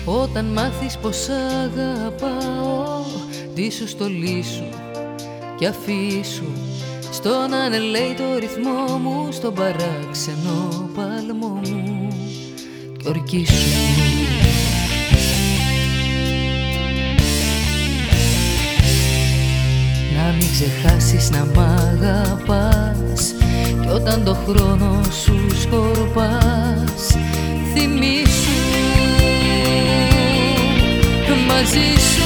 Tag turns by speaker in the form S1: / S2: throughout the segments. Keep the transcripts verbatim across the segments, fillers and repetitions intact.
S1: Όταν μάθεις πως αγαπάω, ντύσου στολή σου κι αφήσου στον ανελέει το ρυθμό μου, στον παράξενο παλμό μου κι ορκίσου. Να μην ξεχάσεις να μ' αγαπάς κι όταν το χρόνο σου σκορπάς, θυμήσου μαζί σου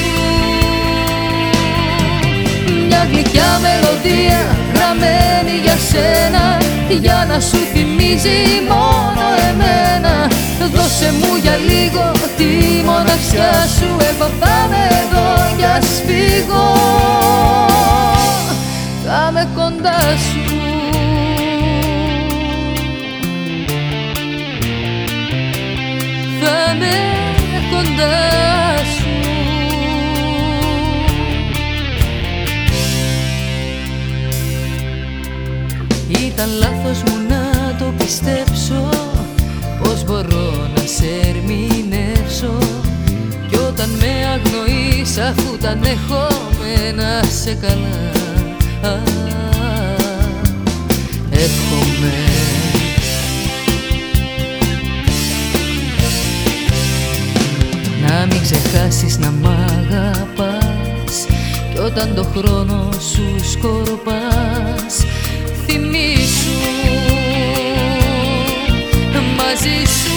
S1: μια γλυκιά μελωδία γραμμένη για σένα, για να σου θυμίζει μόνο εμένα. Δώσε μου για λίγο τη μοναξιά σου, εγώ θα είμαι εδώ κι ας φύγω, θα είμαι κοντά σου. Θα είμαι κοντά σου. Ήταν λάθος μου να το πιστέψω, πως μπορώ να σε ερμηνεύσω, κι όταν με αγνοείς αφού τα ανέχομαι σε καλά, α, εύχομαι. Να μην ξεχάσεις να μ' αγαπάς κι όταν το χρόνο σου σκορπάς, θυμήσου μαζί σου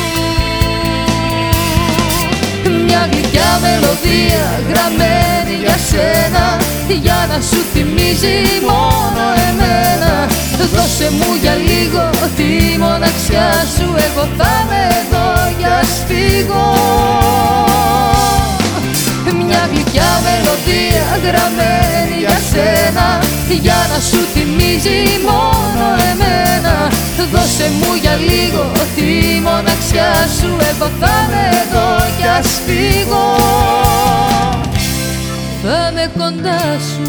S1: μια γλυκιά μελωδία γραμμένη για σένα, για να σου θυμίζει μόνο εμένα. Δώσε μου για λίγο τη μοναξιά σου, εγώ θα είμαι εδώ κι ας φύγω. Μια γλυκιά μελωδία γραμμένη για σένα, για να σου θυμίζει μόνο εμένα. Δώσε μου για λίγο τη μοναξιά σου, εγώ θα είμαι εδώ κι ας φύγω, θα είμαι κοντά σου.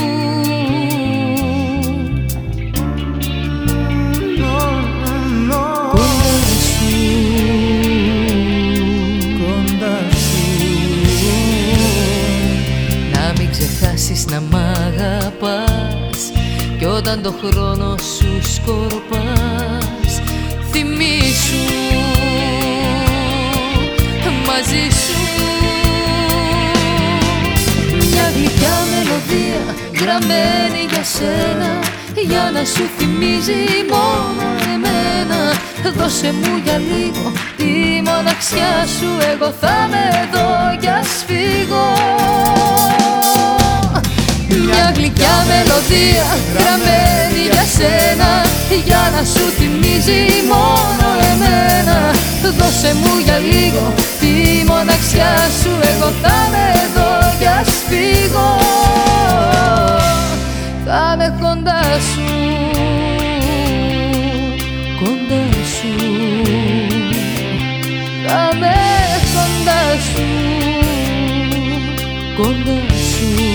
S1: Να μ' αγαπάς κι όταν το χρόνο σου σκορπάς, θυμήσου μαζί σου μια γλυκιά μελωδία γραμμένη για σένα, για να σου θυμίζει μόνο εμένα. Δώσε μου για λίγο τη μοναξιά σου, εγώ θα είμαι εδώ κι ας φύγω. Μια γλυκιά μελωδία γραμμένη για σένα, για να σου θυμίζει μόνο εμένα. Δώσε μου για λίγο τη μοναξιά σου, εγώ θα είμαι εδώ κι ας φύγω, θα είμαι κοντά σου, κοντά σου, θα είμαι κοντά σου, κοντά σου.